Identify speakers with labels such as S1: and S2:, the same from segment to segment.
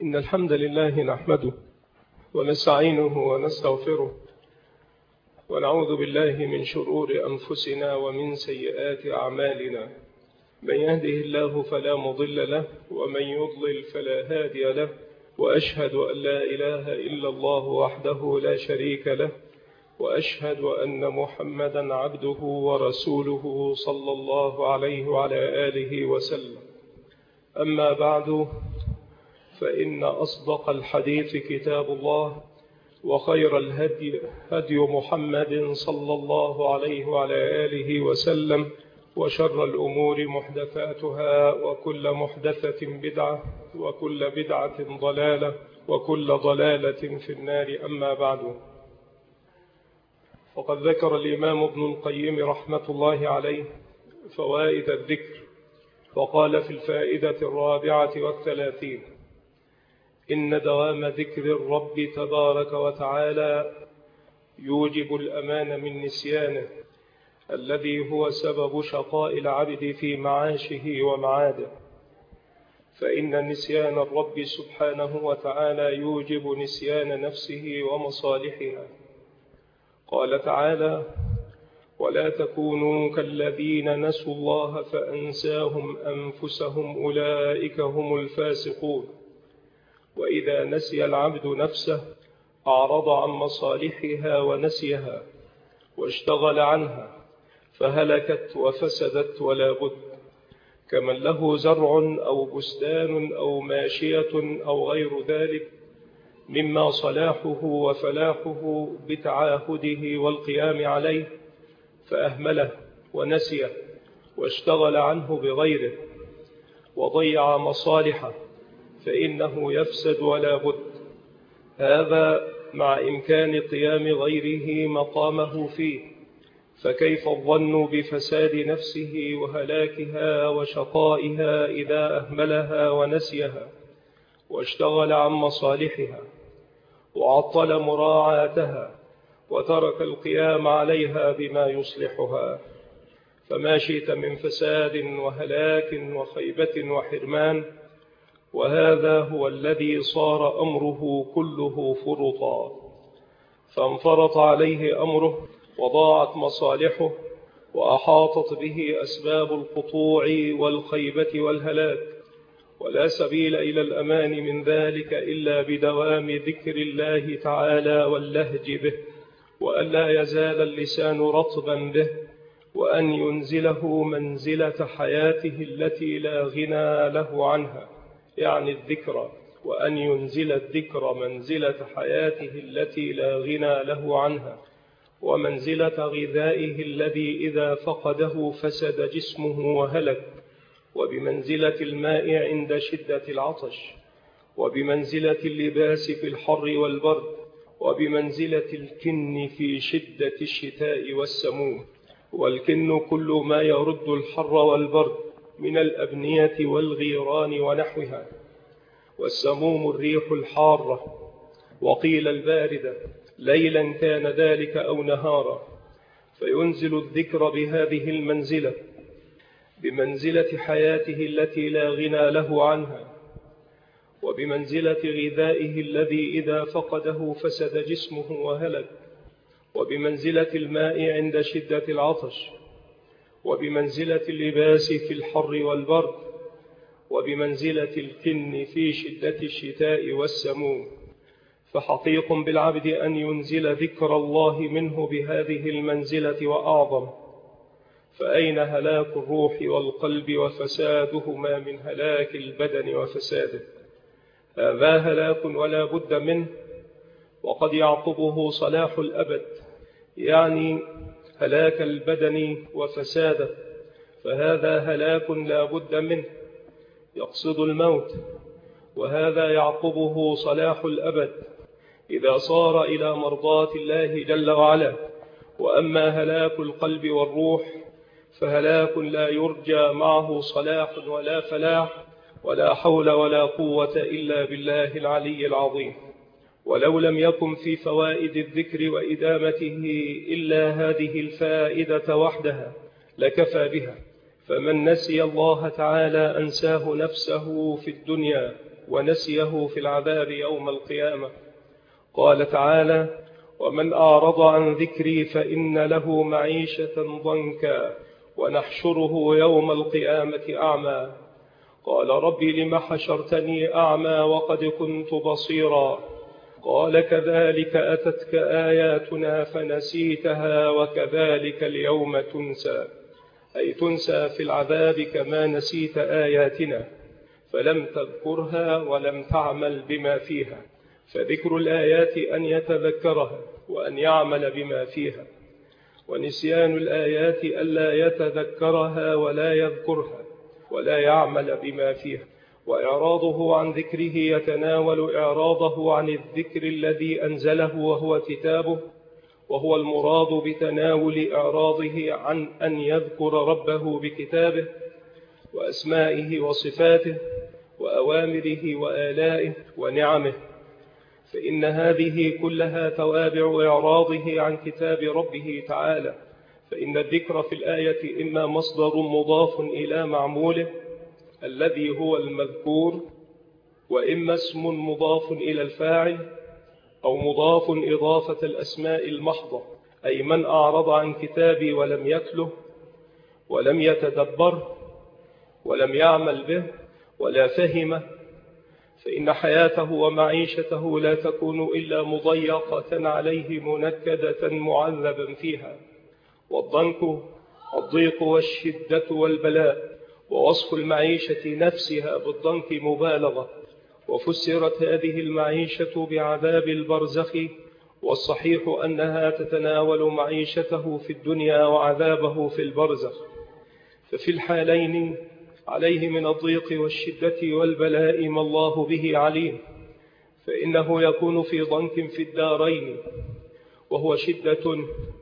S1: إن الحمد لله نحمده ونستعينه ونستغفره ونعوذ بالله من شرور أنفسنا ومن سيئات أعمالنا. من يهده الله فلا مضل له ومن يضلل فلا هادي له، وأشهد أن لا إله إلا الله وحده لا شريك له، وأشهد أن محمدا عبده ورسوله صلى الله عليه وعلى آله وسلم. أما بعد، فإن أصدق الحديث كتاب الله، وخير الهدي هدي محمد صلى الله عليه وعلى آله وسلم، وشر الأمور محدثاتها، وكل محدثة بدعة، وكل بدعة ضلالة، وكل ضلالة في النار. أما بعد، فقد ذكر الإمام ابن القيم رحمة الله عليه فوائد الذكر، فقال في الفائدة 34: إن دوام ذكر الرب تبارك وتعالى يوجب الأمان من نسيانه الذي هو سبب شقاء العبد في معاشه ومعاده، فإن نسيان الرب سبحانه وتعالى يوجب نسيان نفسه ومصالحها. قال تعالى: ولا تكونوا كالذين نسوا الله فأنساهم أنفسهم أولئك هم الفاسقون. وإذا نسي العبد نفسه أعرض عن مصالحها ونسيها واشتغل عنها، فهلكت وفسدت ولا بد. كمن له زرع أو بستان أو ماشية أو غير ذلك مما صلاحه وفلاحه بتعاهده والقيام عليه، فأهمله ونسيه واشتغل عنه بغيره وضيع مصالحه، فإنه يفسد ولا بد. هذا مع إمكان قيام غيره مقامه فيه، فكيف الظن بفساد نفسه وهلاكها وشقائها إذا أهملها ونسيها واشتغل عن مصالحها وعطل مراعاتها وترك القيام عليها بما يصلحها. فما شئت من فساد وهلاك وخيبة وحرمان، وهذا هو الذي صار أمره كله فرطا، فانفرط عليه أمره وضاعت مصالحه وأحاطت به أسباب القطوع والخيبة والهلاك، ولا سبيل إلى الأمان من ذلك إلا بدوام ذكر الله تعالى واللهج به، وأن لا يزال اللسان رطبا به، وأن ينزله منزلة حياته التي لا غنى له عنها، يعني الذكر، وأن ينزل الذكر منزلة حياته التي لا غنى له عنها، ومنزلة غذائه الذي إذا فقده فسد جسمه وهلك، وبمنزلة الماء عند شدة العطش، وبمنزلة اللباس في الحر والبرد، وبمنزلة الكن في شدة الشتاء والسموم. والكن كل ما يرد الحر والبرد من الأبنية والغيران ونحوها، والسموم الريح الحارة، وقيل الباردة، ليلا كان ذلك أو نهارا. فينزل الذكر بهذه المنزلة، بمنزلة حياته التي لا غنى له عنها، وبمنزلة غذائه الذي إذا فقده فسد جسمه وهلك، وبمنزلة الماء عند شدة العطش، وبمنزلة اللباس في الحر والبرد، وبمنزلة الكن في شدة الشتاء والسموم. فحقيق بالعبد أن ينزل ذكر الله منه بهذه المنزلة وأعظم. فأين هلاك الروح والقلب وفسادهما من هلاك البدن وفساده؟ هذا هلاك ولا بد منه، وقد يعقبه صلاح الأبد، يعني هلاك البدن وفساده، فهذا هلاك لا بد منه يقصد الموت، وهذا يعقبه صلاح الأبد إذا صار إلى مرضاة الله جل وعلا. وأما هلاك القلب والروح فهلاك لا يرجى معه صلاح ولا فلاح ولا حول ولا قوة إلا بالله العلي العظيم. ولو لم يكن في فوائد الذكر وإدامته إلا هذه الفائدة وحدها لكفى بها. فمن نسي الله تعالى أنساه نفسه في الدنيا ونسيه في العذاب يوم القيامة. قال تعالى: ومن أعرض عن ذكري فإن له معيشة ضنكا ونحشره يوم القيامة أعمى. قال: ربي لم حشرتني أعمى وقد كنت بصيرا. قال: كذلك أتتك آياتنا فنسيتها وكذلك اليوم تنسى، أي تنسى في العذاب كما نسيت آياتنا فلم تذكرها ولم تعمل بما فيها. فذكر الآيات أن يتذكرها وأن يعمل بما فيها، ونسيان الآيات ألا يتذكرها ولا يذكرها ولا يعمل بما فيها. وإعراضه عن ذكره يتناول إعراضه عن الذكر الذي أنزله وهو كتابه، وهو المراد بتناول إعراضه عن أن يذكر ربه بكتابه وأسمائه وصفاته وأوامره وآلائه ونعمه، فإن هذه كلها توابع إعراضه عن كتاب ربه تعالى. فإن الذكر في الآية إما مصدر مضاف إلى معموله الذي هو المذكور، وإما اسم مضاف إلى الفاعل، أو مضاف إضافة الأسماء المحضة، أي من أعرض عن كتابي ولم يتله ولم يتدبر ولم يعمل به ولا فهمه، فإن حياته ومعيشته لا تكون إلا مضيقة عليه منكدة معذبا فيها. والضنك الضيق والشدة والبلاء، ووصف المعيشة نفسها بالضنك مبالغة. وفسرت هذه المعيشة بعذاب البرزخ، والصحيح أنها تتناول معيشته في الدنيا وعذابه في البرزخ. ففي الحالين عليه من الضيق والشدة والبلاء ما الله به عليم، فإنه يكون في ضنك في الدارين، وهو شدة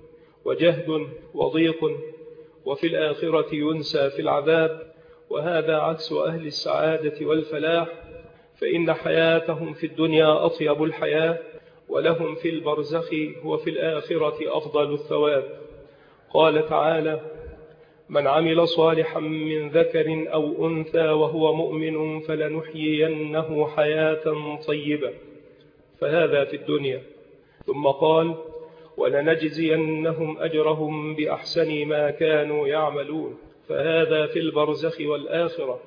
S1: وجهد وضيق، وفي الآخرة ينسى في العذاب، وهذا عكس أهل السعادة والفلاح، فإن حياتهم في الدنيا أطيب الحياة، ولهم في البرزخ وفي الآخرة أفضل الثواب. قال تعالى: من عمل صالحا من ذكر أو أنثى وهو مؤمن فلنحيينه حياة طيبة، فهذا في الدنيا. ثم قال: ولنجزينهم أجرهم بأحسن ما كانوا يعملون، فهذا في البرزخ والآخرة.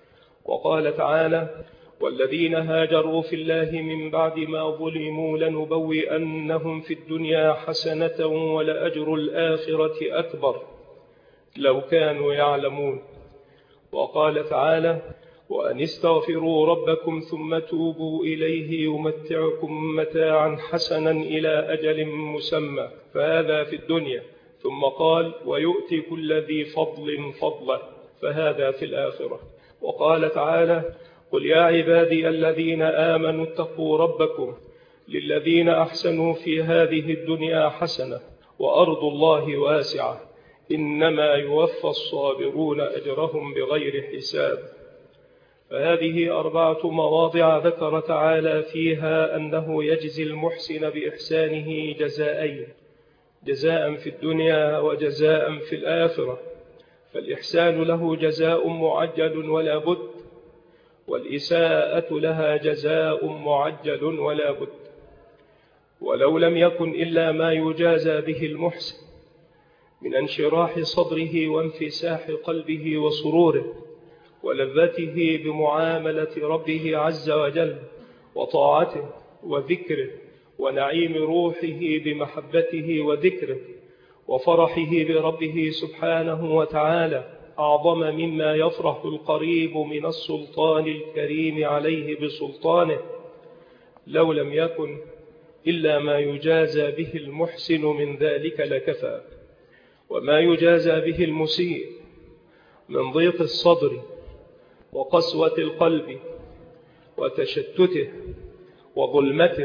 S1: وقال تعالى: والذين هاجروا في الله من بعد ما ظلموا لنبوئنهم في الدنيا حسنة ولأجر الآخرة أكبر لو كانوا يعلمون. وقال تعالى: وأن استغفروا ربكم ثم توبوا إليه يمتعكم متاعا حسنا إلى أجل مسمى، فهذا في الدنيا. ثم قال: ويؤتي كل ذي فضل فضله، فهذا في الآخرة. وقال تعالى: قل يا عبادي الذين آمنوا اتقوا ربكم للذين أحسنوا في هذه الدنيا حسنة وأرض الله واسعة إنما يوفى الصابرون أجرهم بغير حساب. فهذه 4 مواضع ذكر تعالى فيها أنه يجزي المحسن بإحسانه جزاءين: جزاء في الدنيا وجزاء في الآخرة. فالإحسان له جزاء معجل ولا بد، والإساءة لها جزاء معجل ولا بد. ولو لم يكن إلا ما يجازى به المحسن من انشراح صدره وانفساح قلبه وسروره ولذته بمعاملة ربه عز وجل وطاعته وذكره ونعيم روحه بمحبته وذكره وفرحه بربه سبحانه وتعالى أعظم مما يفرح القريب من السلطان الكريم عليه بسلطانه، لو لم يكن إلا ما يجازى به المحسن من ذلك لكفى. وما يجازى به المسيء من ضيق الصدر وقسوة القلب وتشتته وظلمته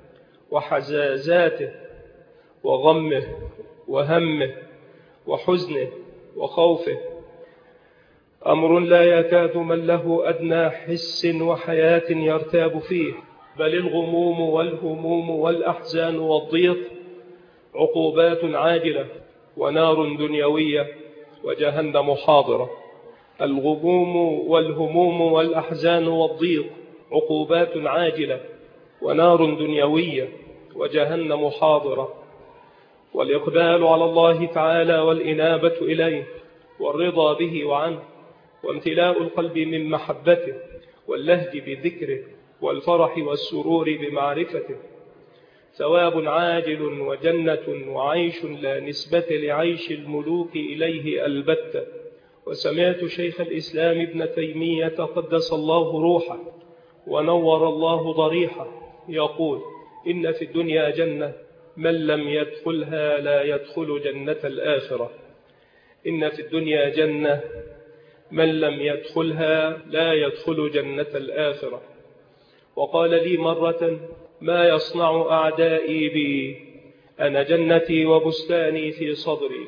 S1: وحزازاته وغمه وهمه وحزنه وخوفه أمر لا يكاد من له أدنى حس وحياة يرتاب فيه، بل الغموم والهموم والأحزان والضيق عقوبات عاجلة ونار دنيوية وجهنم حاضرة. الغموم والهموم والأحزان والضيق عقوبات عاجلة ونار دنيوية وجهنم حاضرة. والإقبال على الله تعالى والإنابة إليه والرضا به وعنه وامتلاء القلب من محبته واللهج بذكره والفرح والسرور بمعرفته ثواب عاجل وجنة وعيش لا نسبة لعيش الملوك إليه البتة. وسمعت شيخ الإسلام ابن تيمية قدس الله روحه ونور الله ضريحه يقول: إن في الدنيا جنة من لم يدخلها لا يدخل جنة الآخرة. إن في الدنيا جنة من لم يدخلها لا يدخل جنة الآخرة. وقال لي مرة: ما يصنع أعدائي بي؟ أنا جنتي وبستاني في صدري،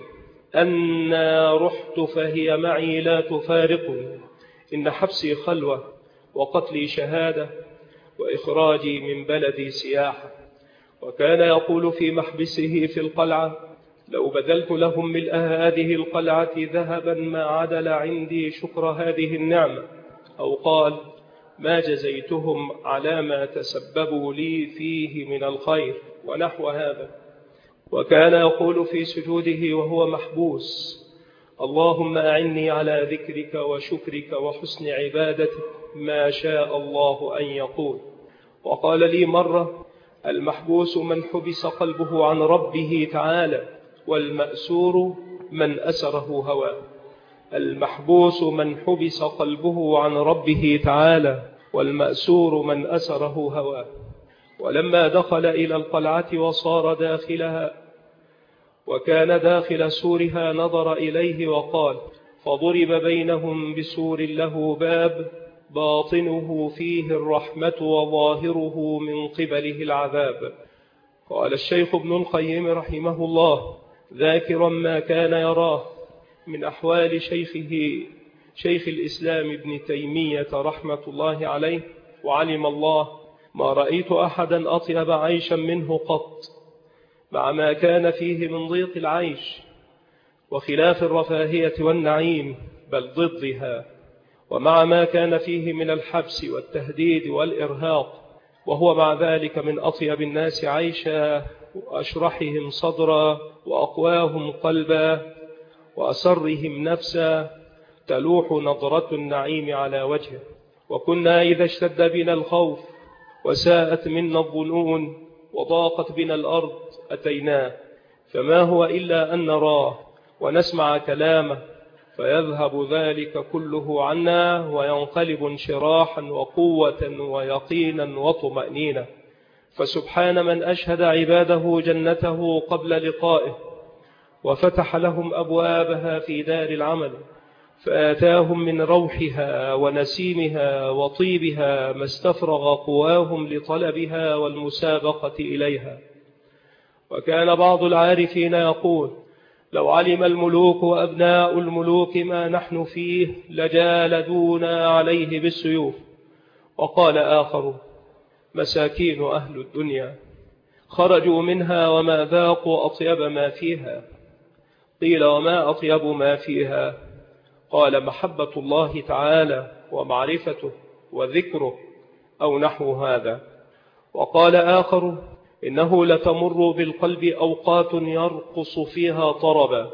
S1: أنا رحت فهي معي لا تفارقني. إن حبسي خلوة وقتلي شهادة وإخراجي من بلدي سياحة. وكان يقول في محبسه في القلعة: لو بذلت لهم ملء هذه القلعة ذهبا ما عدل عندي شكر هذه النعمة. أو قال: ما جزيتهم على ما تسببوا لي فيه من الخير، ونحو هذا. وكان يقول في سجوده وهو محبوس: اللهم أعني على ذكرك وشكرك وحسن عبادتك، ما شاء الله أن يقول. وقال لي مرة: المحبوس من حبس قلبه عن ربه تعالى، والمأسور من أسره هواه. المحبوس من حبس قلبه عن ربه تعالى، والمأسور من أسره هواه. ولما دخل إلى القلعة وصار داخلها وكان داخل سورها نظر إليه وقال: فضرب بينهم بسور له باب باطنه فيه الرحمة وظاهره من قبله العذاب. قال الشيخ ابن القيم رحمه الله ذاكرا ما كان يراه من أحوال شيخ الإسلام ابن تيمية رحمة الله عليه: وعلم الله ما رأيت أحدا أطيب عيشا منه قط، مع ما كان فيه من ضيق العيش وخلاف الرفاهية والنعيم بل ضدها، ومع ما كان فيه من الحبس والتهديد والإرهاق، وهو مع ذلك من أطيب الناس عيشا وأشرحهم صدرا وأقواهم قلبا وأسرهم نفسا، تلوح نظرة النعيم على وجهه. وكنا إذا اشتد بنا الخوف وساءت منا الظنون وضاقت بنا الأرض أتيناه، فما هو إلا أن نراه ونسمع كلامه، فيذهب ذلك كله عنا وينقلب انشراحا وقوة ويقينا وطمأنينة. فسبحان من أشهد عباده جنته قبل لقائه وفتح لهم أبوابها في دار العمل، فآتاهم من روحها ونسيمها وطيبها ما استفرغ قواهم لطلبها والمسابقة إليها. وكان بعض العارفين يقول: لو علم الملوك وأبناء الملوك ما نحن فيه لجالدونا عليه بالسيوف. وقال آخر: مساكين أهل الدنيا خرجوا منها وما ذاقوا أطيب ما فيها. قيل: وما أطيب ما فيها؟ قال: محبة الله تعالى ومعرفته وذكره، أو نحو هذا. وقال آخر: إنه لتمر بالقلب أوقات يرقص فيها طربا.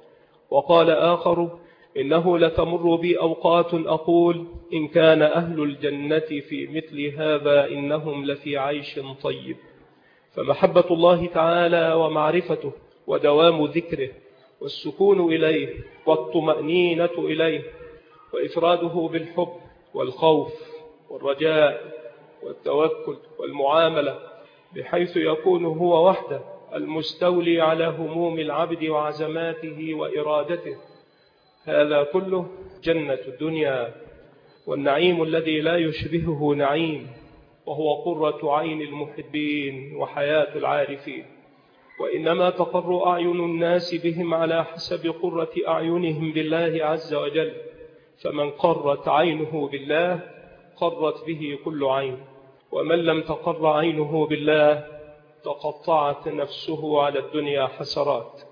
S1: وقال آخر: إنه لتمر بي أوقات أقول إن كان أهل الجنة في مثل هذا إنهم لفي عيش طيب. فمحبة الله تعالى ومعرفته ودوام ذكره والسكون إليه والطمأنينة إليه وإفراده بالحب والخوف والرجاء والتوكل والمعاملة، بحيث يكون هو وحده المستولي على هموم العبد وعزماته وإرادته، هذا كله جنة الدنيا والنعيم الذي لا يشبهه نعيم، وهو قرة عين المحبين وحياة العارفين. وإنما تقر أعين الناس بهم على حسب قرة أعينهم بالله عز وجل، فمن قرت عينه بالله قرت به كل عين، ومن لم تقر عينه بالله تقطعت نفسه على الدنيا حسرات.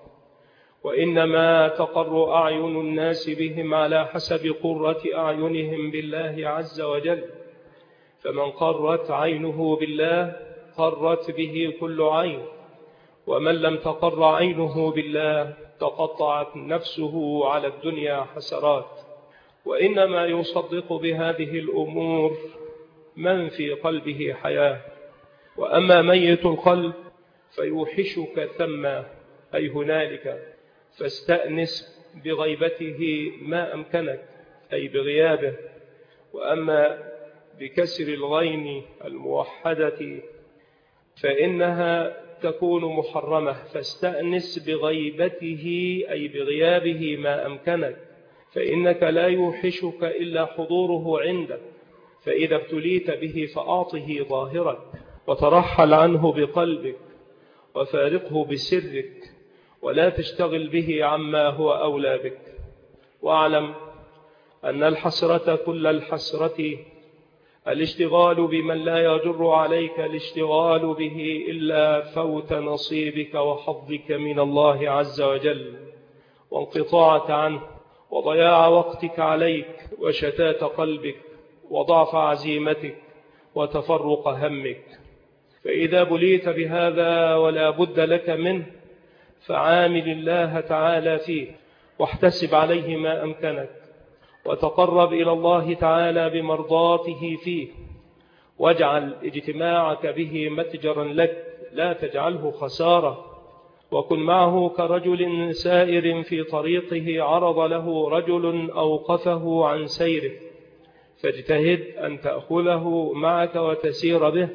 S1: وإنما تقر أعين الناس بهم على حسب قرة أعينهم بالله عز وجل، فمن قرت عينه بالله قرت به كل عين، ومن لم تقر عينه بالله تقطعت نفسه على الدنيا حسرات. وإنما يصدق بهذه الأمور من في قلبه حياة. وأما ميت القلب فيوحشك ثم، أي هنالك، فاستأنس بغيبته ما أمكنك، أي بغيابه. وأما بكسر الغين الموحدة فإنها تكون محرمة، فاستأنس بغيبته أي بغيابه ما أمكنك، فإنك لا يوحشك إلا حضوره عندك. فإذا ابتليت به فأعطه ظاهرك، وترحل عنه بقلبك، وفارقه بسرك، ولا تشتغل به عما هو أولى بك. واعلم أن الحسرة كل الحسرة الاشتغال بمن لا يجر عليك الاشتغال به إلا فوت نصيبك وحظك من الله عز وجل، وانقطاعك عنه، وضياع وقتك عليك، وشتات قلبك، وضعف عزيمتك، وتفرق همك. فإذا بليت بهذا ولا بد لك منه فعامل الله تعالى فيه، واحتسب عليه ما أمكنك، وتقرب إلى الله تعالى بمرضاته فيه، واجعل اجتماعك به متجرا لك، لا تجعله خسارة. وكن معه كرجل سائر في طريقه عرض له رجل أوقفه عن سيره، فاجتهد أن تأخذه معك وتسير به،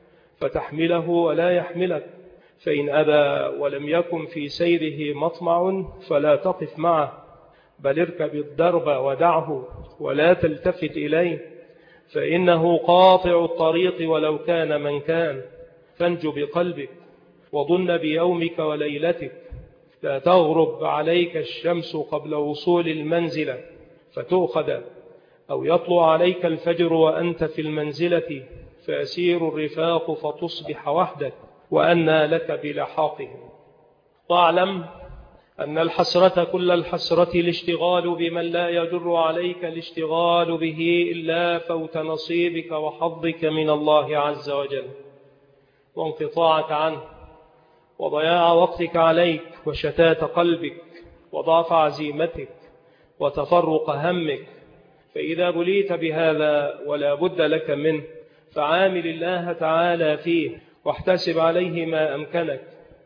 S1: فتحمله ولا يحملك. فإن أبى ولم يكن في سيره مطمع فلا تقف معه، بل اركب الدرب ودعه، ولا تلتفت إليه، فإنه قاطع الطريق ولو كان من كان. فانجو بقلبك، وظن بيومك وليلتك. لا تغرب عليك الشمس قبل وصول المنزلة فتؤخذ، أو يطلع عليك الفجر وأنت في المنزلة فيسير الرفاق فتصبح وحدك، وأنى لك بلحاقهم. واعلم أن الحسرة كل الحسرة الاشتغال بمن لا يجر عليك الاشتغال به إلا فوت نصيبك وحظك من الله عز وجل، وانقطاعك عنه، وضياع وقتك عليك، وشتات قلبك، وضعف عزيمتك، وتفرق همك. فإذا بليت بهذا ولا بد لك منه فعامل الله تعالى فيه، واحتسب عليه ما أمكنك،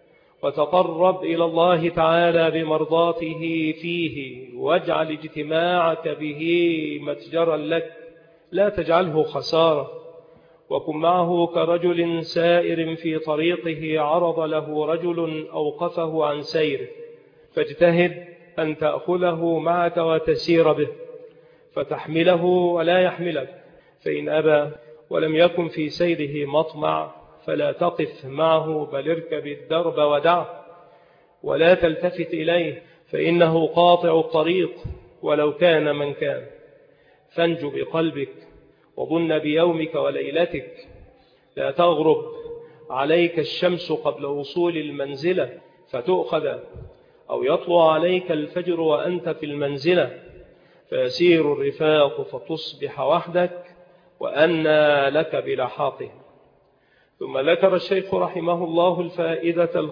S1: وتقرب إلى الله تعالى بمرضاته فيه، واجعل اجتماعك به متجرا لك، لا تجعله خسارة. وكن معه كرجل سائر في طريقه عرض له رجل أوقفه عن سيره، فاجتهد أن تأخذه معك وتسير به، فتحمله ولا يحملك. فإن أبى ولم يكن في سيره مطمع فلا تقف معه، بل اركب الدرب ودعه، ولا تلتفت إليه، فإنه قاطع الطريق ولو كان من كان. فانجو بقلبك، وظن بيومك وليلتك. لا تغرب عليك الشمس قبل وصول المنزلة فتؤخذ، أو يطلع عليك الفجر وأنت في المنزلة فيسير الرفاق فتصبح وحدك، وأنى لك بلحاقه. ثم ذكر الشيخ رحمه الله الفائدة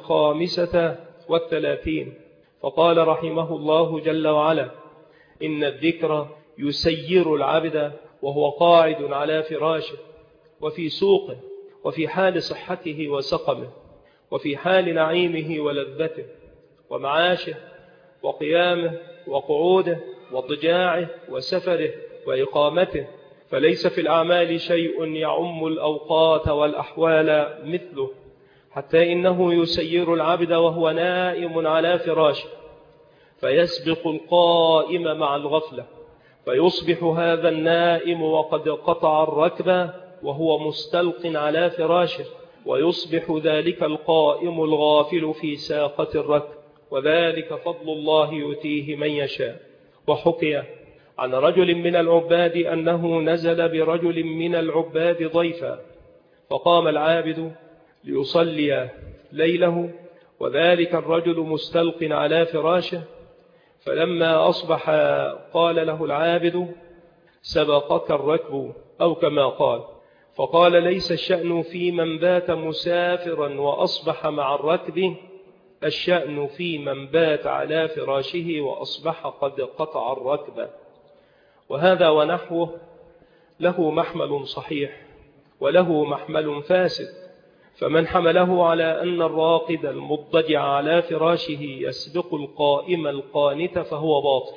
S1: 35، فقال رحمه الله جل وعلا: إن الذكر يسير العبد وهو قاعد على فراشه، وفي سوقه، وفي حال صحته وسقمه، وفي حال نعيمه ولذته، ومعاشه، وقيامه، وقعوده، واضجاعه، وسفره، وإقامته. فليس في الأعمال شيء يعم الأوقات والأحوال مثله، حتى إنه يسير العبد وهو نائم على فراشه، فيسبق القائم مع الغفلة، فيصبح هذا النائم وقد قطع الركبة وهو مستلق على فراشه، ويصبح ذلك القائم الغافل في ساقة الركب، وذلك فضل الله يؤتيه من يشاء. وحكي عن رجل من العباد أنه نزل برجل من العباد ضيفا، فقام العابد ليصلي ليله، وذلك الرجل مستلق على فراشه. فلما أصبح قال له العابد: سبقك الركب، أو كما قال. فقال ليس الشأن في من بات مسافرا وأصبح مع الركب، الشأن في من بات على فراشه وأصبح قد قطع الركب. وهذا ونحوه له محمل صحيح وله محمل فاسد، فمن حمله على أن الراقد المضطجع على فراشه يسبق القائم القانت فهو باطل،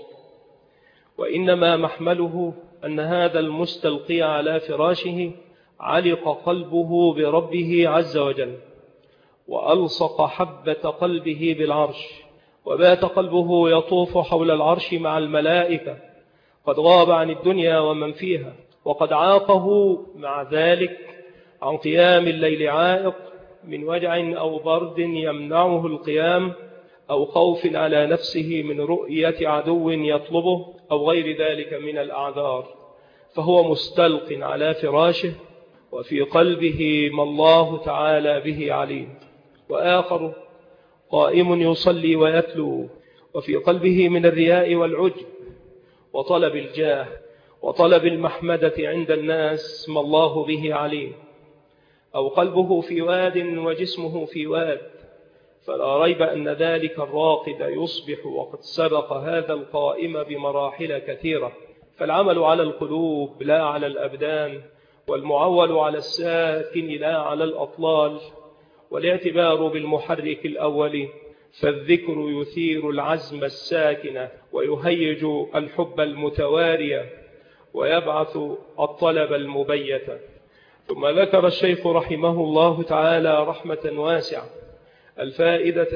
S1: وإنما محمله أن هذا المستلقي على فراشه علق قلبه بربه عز وجل، وألصق حبة قلبه بالعرش، وبات قلبه يطوف حول العرش مع الملائكة، قد غاب عن الدنيا ومن فيها، وقد عاقه مع ذلك عن قيام الليل عائق من وجع أو برد يمنعه القيام، أو خوف على نفسه من رؤية عدو يطلبه، أو غير ذلك من الأعذار، فهو مستلق على فراشه وفي قلبه ما الله تعالى به عليم. وآخر قائم يصلي ويتلو وفي قلبه من الرياء والعجب وطلب الجاه وطلب المحمدة عند الناس ما الله به عليم، أو قلبه في واد وجسمه في واد، فلا ريب أن ذلك الراقد يصبح وقد سبق هذا القائم بمراحل كثيرة. فالعمل على القلوب لا على الأبدان، والمعول على الساكن لا على الأطلال، والاعتبار بالمحرك الأول، فالذكر يثير العزم الساكن ويهيج الحب المتواري ويبعث الطلب المبيت. ثم ذكر الشيخ رحمه الله تعالى رحمة واسعة الفائدة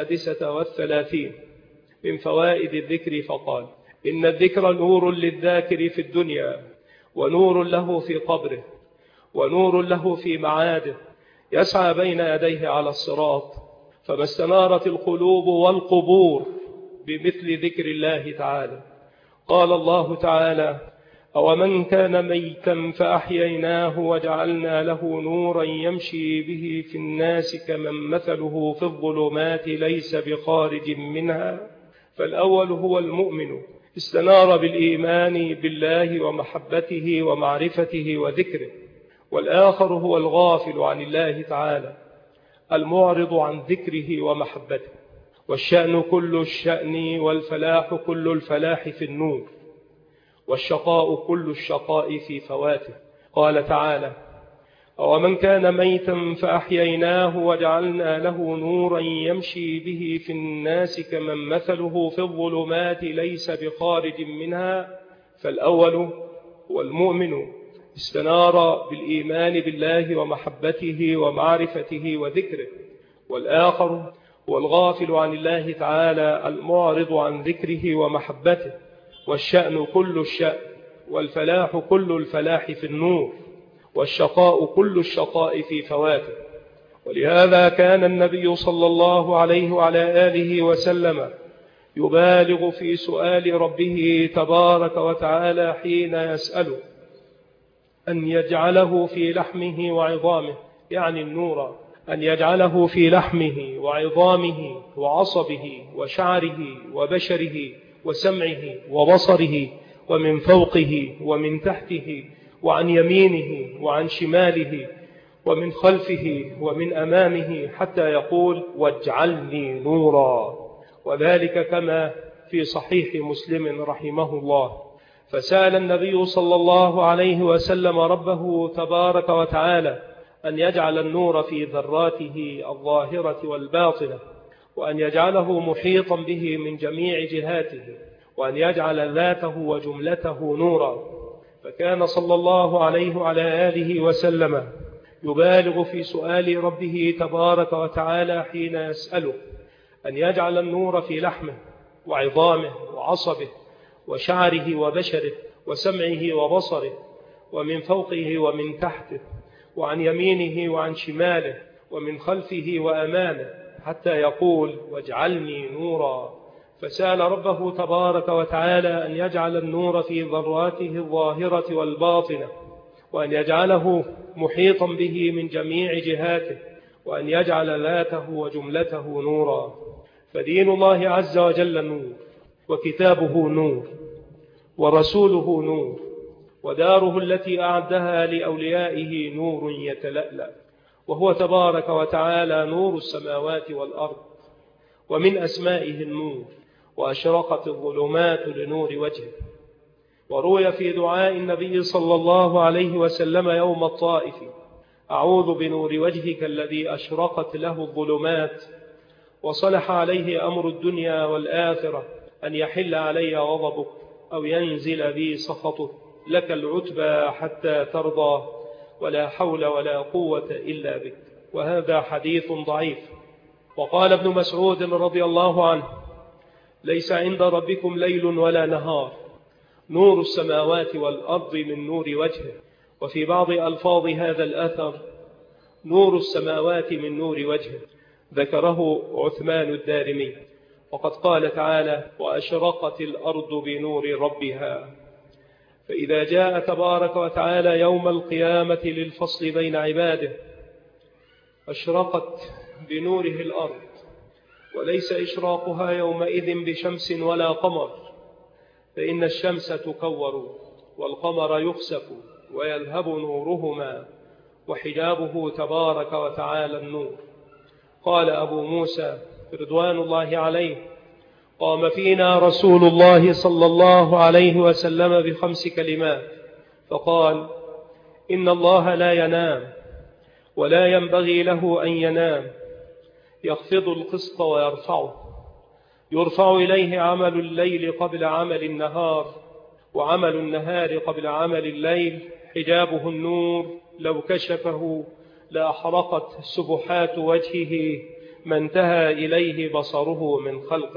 S1: 36 من فوائد الذكر، فقال: إن الذكر نور للذاكر في الدنيا، ونور له في قبره، ونور له في معاده، يسعى بين يديه على الصراط، فما استنارت القلوب والقبور بمثل ذكر الله تعالى. قال الله تعالى: أومن كان ميتا فأحييناه وجعلنا له نورا يمشي به في الناس كمن مثله في الظلمات ليس بخارج منها. فالأول هو المؤمن استنار بالإيمان بالله ومحبته ومعرفته وذكره، والآخر هو الغافل عن الله تعالى المعرض عن ذكره ومحبته. والشأن كل الشأن والفلاح كل الفلاح في النور، والشقاء كل الشقاء في فواته. قال تعالى: أومن كان ميتا فأحييناه وجعلنا له نورا يمشي به في الناس كمن مثله في الظلمات ليس بخارج منها. فالأول هو المؤمن استنار بالإيمان بالله ومحبته ومعرفته وذكره، والآخر هو الغافل عن الله تعالى المعرض عن ذكره ومحبته. والشأن كل الشأن والفلاح كل الفلاح في النور، والشقاء كل الشقاء في فواته. ولهذا كان النبي صلى الله عليه وعلى آله وسلم يبالغ في سؤال ربه تبارك وتعالى حين يسأله أن يجعله في لحمه وعظامه، يعني النور، أن يجعله في لحمه وعظامه وعصبه وشعره وبشره وسمعه وبصره، ومن فوقه ومن تحته، وعن يمينه وعن شماله، ومن خلفه ومن أمامه، حتى يقول: واجعلني نورا. وذلك كما في صحيح مسلم رحمه الله. فسأل النبي صلى الله عليه وسلم ربه تبارك وتعالى أن يجعل النور في ذراته الظاهرة والباطنة، وأن يجعله محيطا به من جميع جهاته، وأن يجعل ذاته وجملته نورا. فكان صلى الله عليه وعلى آله وسلم يبالغ في سؤال ربه تبارك وتعالى حين يسأله أن يجعل النور في لحمه وعظامه وعصبه وشعره وبشره وسمعه وبصره، ومن فوقه ومن تحته، وعن يمينه وعن شماله، ومن خلفه وأمامه، حتى يقول: واجعلني نورا. فسأل ربه تبارك وتعالى أن يجعل النور في ذراته الظاهرة والباطنة، وأن يجعله محيطا به من جميع جهاته، وأن يجعل ذاته وجملته نورا. فدين الله عز وجل نور، وكتابه نور، ورسوله نور، وداره التي أعدها لأوليائه نور يتلألأ، وهو تبارك وتعالى نور السماوات والأرض، ومن أسمائه النور، وأشرقت الظلمات لنور وجهه. وروي في دعاء النبي صلى الله عليه وسلم يوم الطائف: أعوذ بنور وجهك الذي أشرقت له الظلمات وصلح عليه أمر الدنيا والآخرة، أن يحل علي غضبك أو ينزل بي سخطك، لك العتبى حتى ترضى، ولا حول ولا قوة إلا بك. وهذا حديث ضعيف. وقال ابن مسعود رضي الله عنه: ليس عند ربكم ليل ولا نهار، نور السماوات والأرض من نور وجهه. وفي بعض ألفاظ هذا الأثر: نور السماوات من نور وجهه، ذكره عثمان الدارمي. وقد قال تعالى: وأشرقت الأرض بنور ربها. فإذا جاء تبارك وتعالى يوم القيامة للفصل بين عباده، أشرقت بنوره الأرض، وليس إشراقها يومئذ بشمس ولا قمر، فإن الشمس تكور والقمر يخسف ويذهب نورهما، وحجابه تبارك وتعالى النور. قال أبو موسى رضوان الله عليه: قام فينا رسول الله صلى الله عليه وسلم ب5 كلمات، فقال: إن الله لا ينام ولا ينبغي له أن ينام، يخفض القسط ويرفعه، يرفع إليه عمل الليل قبل عمل النهار، وعمل النهار قبل عمل الليل، حجابه النور، لو كشفه لأحرقت سبحات وجهه ما انتهى إليه بصره من خلقه.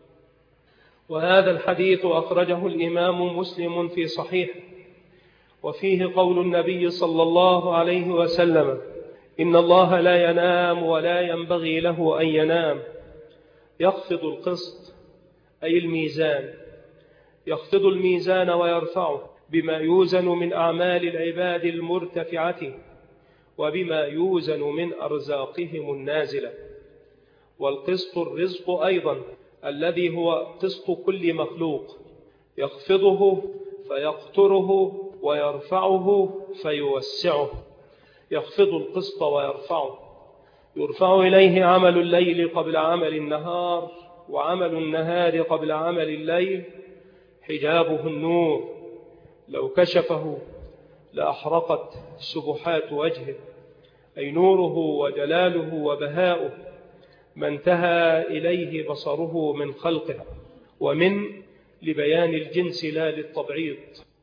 S1: وهذا الحديث أخرجه الإمام مسلم في صحيحه، وفيه قول النبي صلى الله عليه وسلم: إن الله لا ينام ولا ينبغي له أن ينام، يخفض القسط أي الميزان، يخفض الميزان ويرفعه بما يوزن من أعمال العباد المرتفعة، وبما يوزن من أرزاقهم النازلة. والقسط الرزق أيضا، الذي هو قسط كل مخلوق، يخفضه فيقتره ويرفعه فيوسعه، يخفض القسط ويرفعه، يرفع إليه عمل الليل قبل عمل النهار، وعمل النهار قبل عمل الليل، حجابه النور، لو كشفه لأحرقت سبحات وجهه، أي نوره وجلاله وبهاؤه ما انتهى إليه بصره من خلقه. ومن لبيان الجنس لا للتبعيض،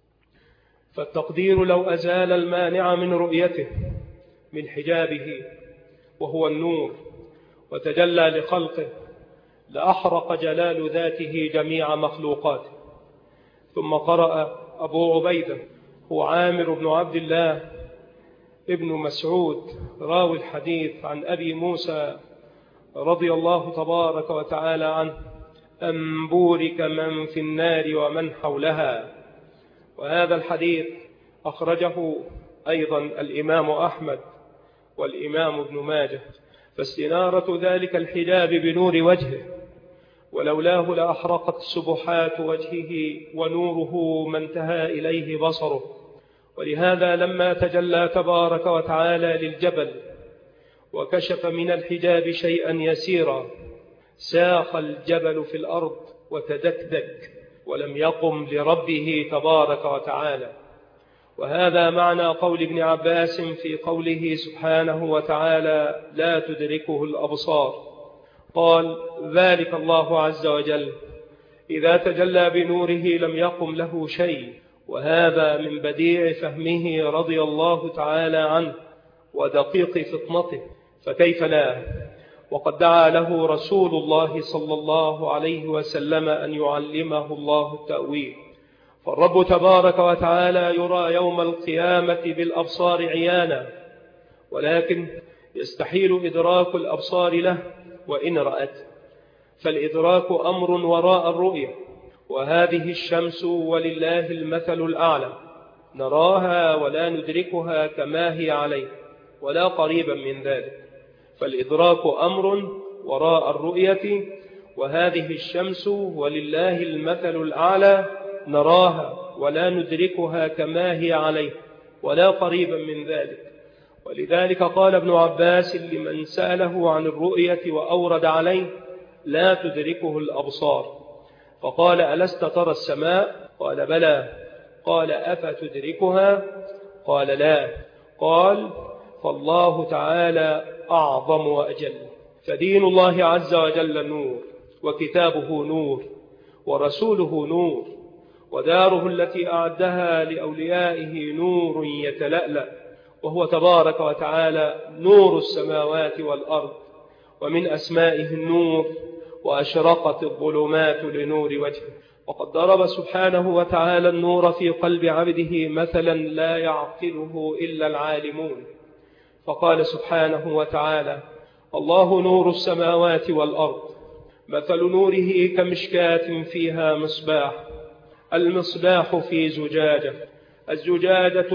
S1: فالتقدير لو أزال المانع من رؤيته من حجابه وهو النور وتجلى لخلقه، لأحرق جلال ذاته جميع مخلوقاته. ثم قرأ أبو عبيدة هو عامر بن عبد الله ابن مسعود راوي الحديث عن أبي موسى رضي الله تبارك وتعالى عنه: أن بورك من في النار ومن حولها. وهذا الحديث أخرجه أيضا الإمام أحمد والإمام ابن ماجه. فاستنارة ذلك الحجاب بنور وجهه، ولولاه لأحرقت سبحات وجهه ونوره ما انتهى إليه بصره. ولهذا لما تجلى تبارك وتعالى للجبل وكشف من الحجاب شيئا يسيرا، ساخ الجبل في الأرض وتدكدك، ولم يقم لربه تبارك وتعالى. وهذا معنى قول ابن عباس في قوله سبحانه وتعالى: لا تدركه الأبصار. قال: ذلك الله عز وجل إذا تجلى بنوره لم يقم له شيء. وهذا من بديع فهمه رضي الله تعالى عنه ودقيق فطنته، فكيف لا؟ وقد دعا له رسول الله صلى الله عليه وسلم أن يعلمه الله التأويل. فالرب تبارك وتعالى يرى يوم القيامة بالأبصار عيانا، ولكن يستحيل إدراك الأبصار له وإن رأت، فالإدراك أمر وراء الرؤية. وهذه الشمس ولله المثل الأعلى، نراها ولا ندركها كما هي عليه ولا قريبا من ذلك، فالإدراك أمر وراء الرؤية. وهذه الشمس ولله المثل الأعلى، نراها ولا ندركها كما هي عليه ولا قريبا من ذلك. ولذلك قال ابن عباس لمن سأله عن الرؤية وأورد عليه: لا تدركه الأبصار. فقال: ألست ترى السماء؟ قال: بلى. قال: أفتدركها؟ قال: لا. قال: فالله تعالى أعظم وأجل. فدين الله عز وجل نور، وكتابه نور، ورسوله نور، وداره التي أعدها لأوليائه نور يتلألأ، وهو تبارك وتعالى نور السماوات والأرض. ومن أسمائه النور، وأشرقت الظلمات لنور وجهه. وقد ضرب سبحانه وتعالى النور في قلب عبده مثلا لا يعقله إلا العالمون، فقال سبحانه وتعالى: الله نور السماوات والأرض، مثل نوره كمشكاة فيها مصباح، المصباح في زجاجة، الزجاجة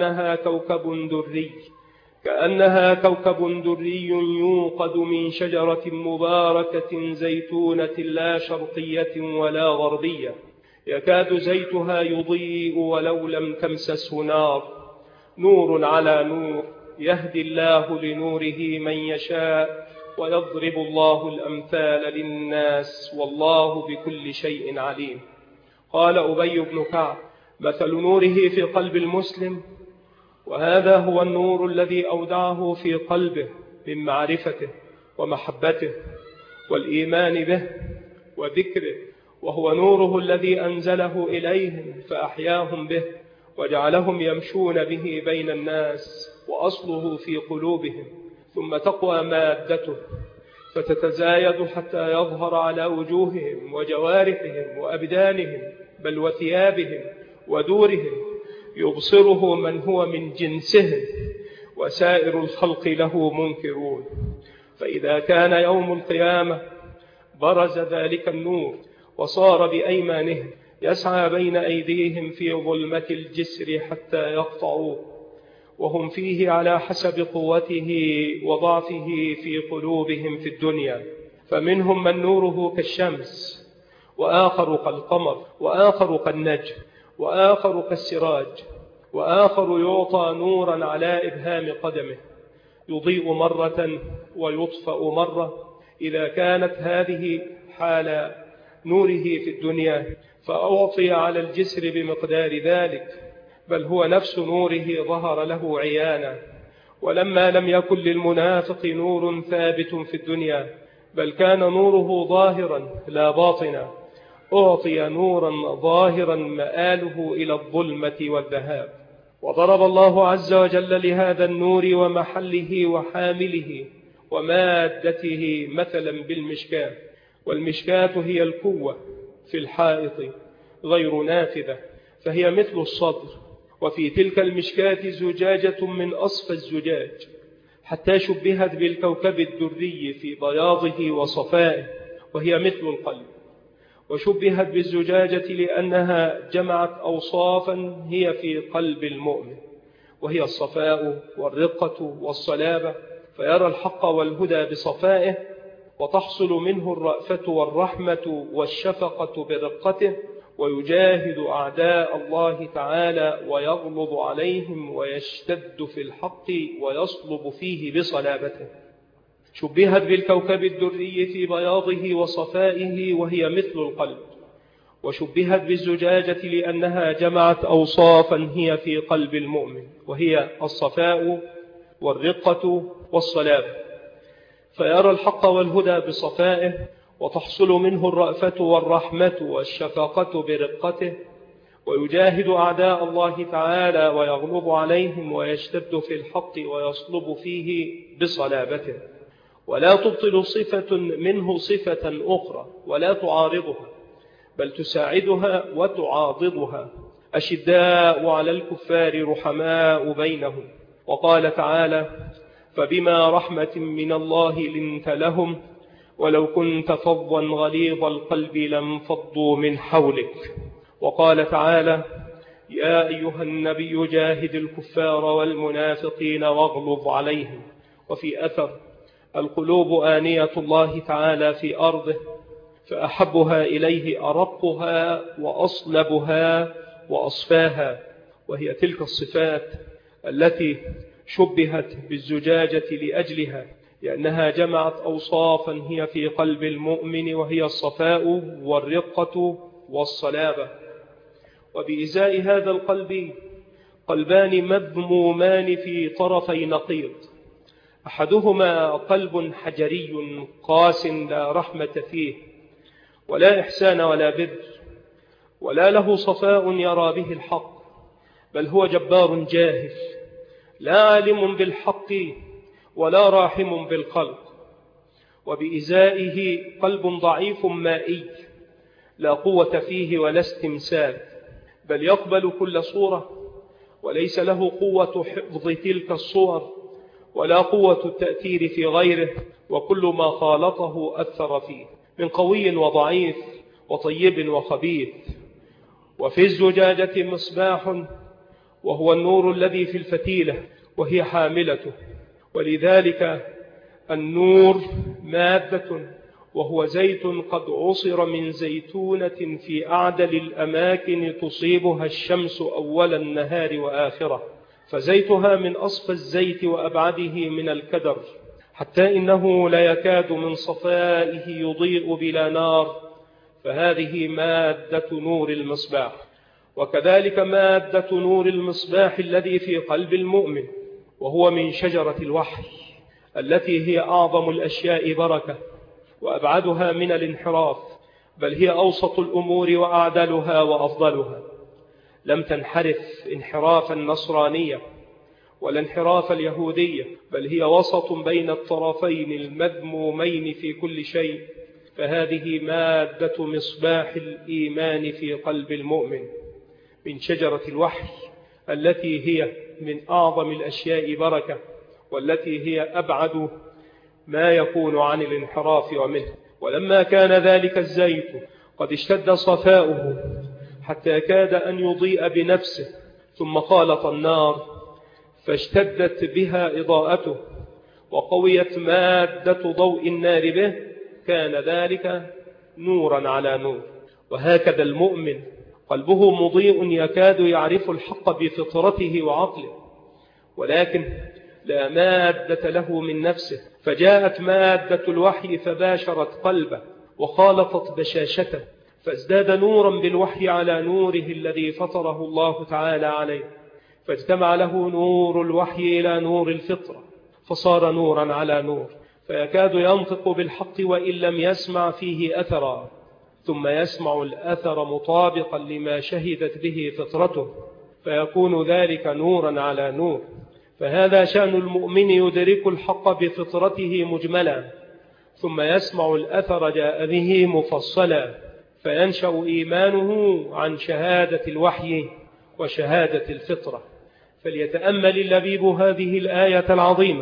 S1: كأنها كوكب دري يوقد من شجرة مباركة زيتونة لا شرقية ولا غربية، يكاد زيتها يضيء ولو لم تمسسه نار، نور على نور، يهدي الله لنوره من يشاء، ويضرب الله الأمثال للناس، والله بكل شيء عليم. قال أبي بن كعب: مثل نوره في قلب المسلم، وهذا هو النور الذي أودعه في قلبه من معرفته ومحبته والإيمان به وذكره، وهو نوره الذي أنزله إليهم فأحياهم به وجعلهم يمشون به بين الناس، وأصله في قلوبهم، ثم تقوى مادته فتتزايد حتى يظهر على وجوههم وجوارحهم وأبدانهم، بل وثيابهم ودورهم، يبصره من هو من جنسهم، وسائر الخلق له منكرون. فإذا كان يوم القيامة برز ذلك النور وصار بأيمانهم، يسعى بين أيديهم في ظلمة الجسر حتى يقطعوه، وهم فيه على حسب قوته وضعفه في قلوبهم في الدنيا. فمنهم من نوره كالشمس، وآخر كالقمر، وآخر كالنجم، وآخر كالسراج، وآخر يعطى نورا على إبهام قدمه، يضيء مرة ويطفأ مرة. إذا كانت هذه حال نوره في الدنيا، فأعطي على الجسر بمقدار ذلك، بل هو نفس نوره ظهر له عيانا. ولما لم يكن للمنافق نور ثابت في الدنيا، بل كان نوره ظاهرا لا باطنا، أعطي نورا ظاهرا مآله إلى الظلمة والذهاب. وضرب الله عز وجل لهذا النور ومحله وحامله ومادته مثلا بالمشكاة، والمشكاة هي القوة في الحائط غير نافذة، فهي مثل الصدر، وفي تلك المشكاة زجاجة من أصفى الزجاج، حتى شبهت بالكوكب الدري في بياضه وصفائه، وهي مثل القلب. وشبهت بالزجاجة لأنها جمعت أوصافا هي في قلب المؤمن، وهي الصفاء والرقة والصلابة، فيرى الحق والهدى بصفائه، وتحصل منه الرأفة والرحمة والشفقة برقته، ويجاهد أعداء الله تعالى ويغلظ عليهم ويشتد في الحق ويصلب فيه بصلابته. شبهت بالكوكب الدري في بياضه وصفائه، وهي مثل القلب. وشبهت بالزجاجة لأنها جمعت أوصافا هي في قلب المؤمن، وهي الصفاء والرقة والصلابة، فيرى الحق والهدى بصفائه، وتحصل منه الرأفة والرحمة والشفقة برقته، ويجاهد أعداء الله تعالى ويغلظ عليهم ويشتد في الحق ويصلب فيه بصلابته. ولا تبطل صفة منه صفة أخرى ولا تعارضها، بل تساعدها وتعاضدها. أشداء على الكفار رحماء بينهم. وقال تعالى: فبما رحمة من الله لنت لهم ولو كنت فظا غليظ القلب لانفضوا من حولك. وقال تعالى: يا أيها النبي جاهد الكفار والمنافقين واغلظ عليهم. وفي أثر: القلوب آنية الله تعالى في أرضه، فأحبها إليه أرقها وأصلبها وأصفاها، وهي تلك الصفات التي شبهت بالزجاجة لأجلها، لأنها جمعت أوصافا هي في قلب المؤمن، وهي الصفاء والرقة والصلابة. وبإزاء هذا القلب قلبان مذمومان في طرفي نقيض، أحدهما قلب حجري قاس لا رحمة فيه، ولا إحسان ولا بر، ولا له صفاء يرى به الحق، بل هو جبار جاهل لا عالم بالحق ولا راحم بالخلق. وبإزائه قلب ضعيف مائي لا قوة فيه ولا استمساك، بل يقبل كل صورة وليس له قوة حفظ تلك الصور ولا قوة التأثير في غيره، وكل ما خالطه أثر فيه من قوي وضعيف وطيب وخبيث. وفي الزجاجة مصباح وهو النور الذي في الفتيلة وهي حاملته، ولذلك النور مادة، وهو زيت قد عصر من زيتونة في أعدل الأماكن تصيبها الشمس أول النهار وآخرة، فزيتها من أصفى الزيت وأبعده من الكدر، حتى إنه لا يكاد من صفائه يضيء بلا نار، فهذه مادة نور المصباح. وكذلك مادة نور المصباح الذي في قلب المؤمن، وهو من شجرة الوحي التي هي أعظم الأشياء بركة وأبعدها من الانحراف، بل هي أوسط الأمور وأعدلها وأفضلها. لم تنحرف انحراف النصرانية ولا انحراف اليهودية، بل هي وسط بين الطرفين المذمومين في كل شيء، فهذه مادة مصباح الإيمان في قلب المؤمن من شجرة الوحي التي هي من أعظم الأشياء بركة، والتي هي أبعد ما يكون عن الانحراف ومنه. ولما كان ذلك الزيت قد اشتد صفاؤه حتى كاد أن يضيء بنفسه، ثم خالط النار فاشتدت بها إضاءته وقويت مادة ضوء النار به، كان ذلك نورا على نور. وهكذا المؤمن قلبه مضيء يكاد يعرف الحق بفطرته وعقله، ولكن لا مادة له من نفسه، فجاءت مادة الوحي فباشرت قلبه وخالطت بشاشته، فازداد نورا بالوحي على نوره الذي فطره الله تعالى عليه، فاجتمع له نور الوحي إلى نور الفطرة، فصار نورا على نور، فيكاد ينطق بالحق وإن لم يسمع فيه أثرا، ثم يسمع الأثر مطابقا لما شهدت به فطرته، فيكون ذلك نورا على نور. فهذا شأن المؤمن، يدرك الحق بفطرته مجملا، ثم يسمع الأثر جاء به مفصلا، فينشأ إيمانه عن شهادة الوحي وشهادة الفطرة. فليتأمل اللبيب هذه الآية العظيمة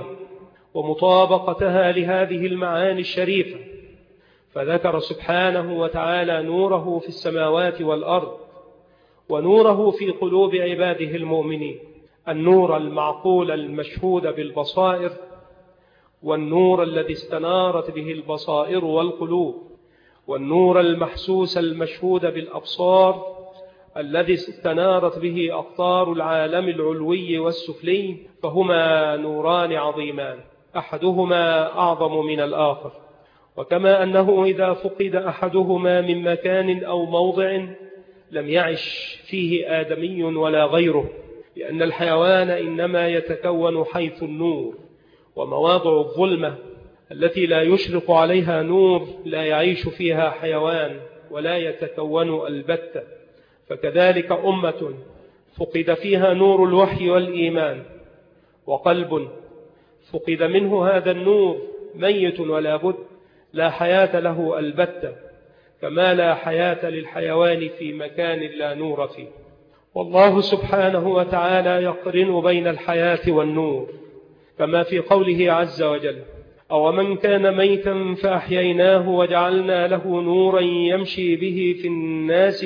S1: ومطابقتها لهذه المعاني الشريفة، فذكر سبحانه وتعالى نوره في السماوات والأرض، ونوره في قلوب عباده المؤمنين، النور المعقول المشهود بالبصائر، والنور الذي استنارت به البصائر والقلوب، والنور المحسوس المشهود بالأبصار الذي استنارت به أقطار العالم العلوي والسفلي، فهما نوران عظيمان، أحدهما أعظم من الآخر. وكما أنه إذا فقد أحدهما من مكان أو موضع لم يعش فيه آدمي ولا غيره، لأن الحيوان إنما يتكون حيث النور، ومواضع الظلمة التي لا يشرق عليها نور لا يعيش فيها حيوان ولا يتكون البتة. فكذلك أمة فقد فيها نور الوحي والإيمان، وقلب فقد منه هذا النور ميت ولا بد، لا حياة له البتة، كما لا حياة للحيوان في مكان لا نور فيه. والله سبحانه وتعالى يقرن بين الحياة والنور، كما في قوله عز وجل: أومن كان ميتا فأحييناه وجعلنا له نورا يمشي به في الناس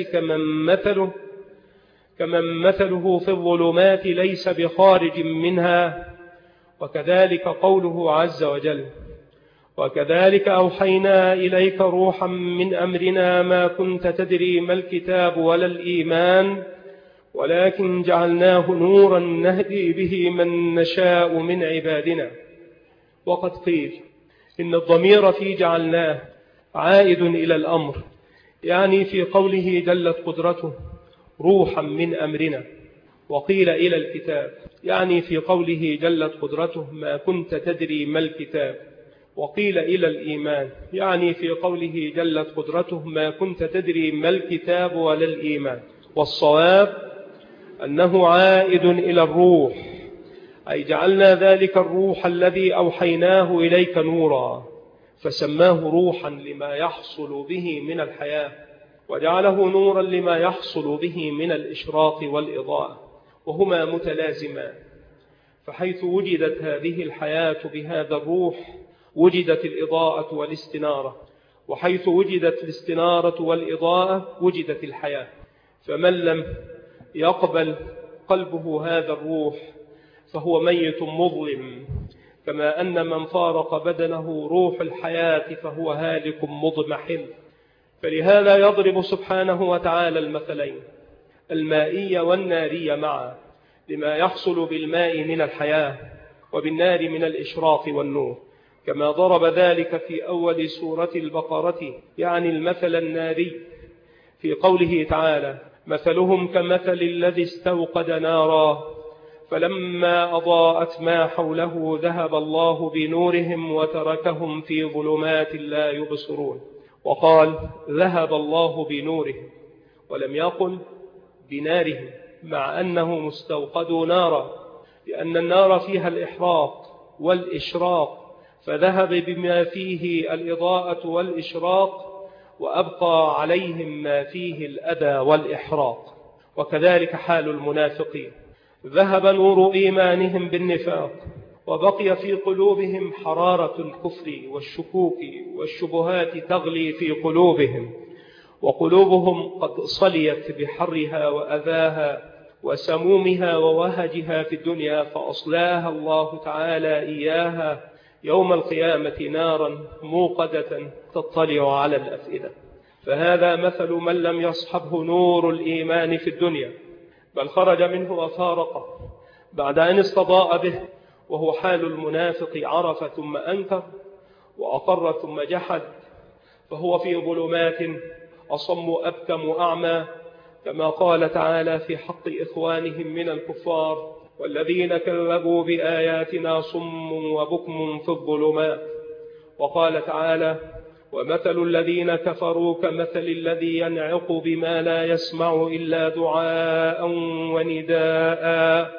S1: كمن مثله في الظلمات ليس بخارج منها. وكذلك قوله عز وجل: وكذلك أوحينا إليك روحا من أمرنا ما كنت تدري ما الكتاب ولا الإيمان ولكن جعلناه نورا نهدي به من نشاء من عبادنا. وقد قيل إن الضمير في جعلناه عائد إلى الأمر، يعني في قوله جلت قدرته روحا من أمرنا. وقيل إلى الكتاب، يعني في قوله جلت قدرته ما كنت تدري ما الكتاب. وقيل إلى الإيمان، يعني في قوله جلت قدرته ما كنت تدري ما الكتاب ولا الإيمان. والصواب أنه عائد إلى الروح، أي جعلنا ذلك الروح الذي أوحيناه إليك نورا، فسماه روحا لما يحصل به من الحياة، وجعله نورا لما يحصل به من الإشراق والإضاءة، وهما متلازمان. فحيث وجدت هذه الحياة بهذا الروح وجدت الإضاءة والاستنارة، وحيث وجدت الاستنارة والإضاءة وجدت الحياة. فمن لم يقبل قلبه هذا الروح فهو ميت مظلم، كما أن من فارق بدنه روح الحياة فهو هالك مضمحل. فلهذا يضرب سبحانه وتعالى المثلين المائي والناري معا، لما يحصل بالماء من الحياة وبالنار من الإشراق والنور، كما ضرب ذلك في أول سورة البقرة، يعني المثل الناري في قوله تعالى مثلهم كمثل الذي استوقد نارا فلما أضاءت ما حوله ذهب الله بنورهم وتركهم في ظلمات لا يبصرون. وقال ذهب الله بنورهم ولم يقل بنارهم، مع أنه مستوقد نارا، لأن النار فيها الإحراق والإشراق، فذهب بما فيه الإضاءة والإشراق وأبقى عليهم ما فيه الأذى والإحراق. وكذلك حال المنافقين، ذهب نور إيمانهم بالنفاق وبقي في قلوبهم حرارة الكفر والشكوك والشبهات تغلي في قلوبهم، وقلوبهم قد صليت بحرها وأذاها وسمومها ووهجها في الدنيا، فأصلاها الله تعالى إياها يوم القيامة نارا موقدة تطلع على الأفئدة. فهذا مثل من لم يصحبه نور الإيمان في الدنيا، بل خرج منه وفارقه بعد أن استضاء به، وهو حال المنافق، عرف ثم أنكر وأقر ثم جحد، فهو في ظلمات أصم أبكم أعمى، كما قال تعالى في حق إخوانهم من الكفار والذين كذبوا بآياتنا صم وبكم في الظلمات. وقال تعالى ومثل الذين كفروا كمثل الذي ينعق بما لا يسمع إلا دعاء ونداء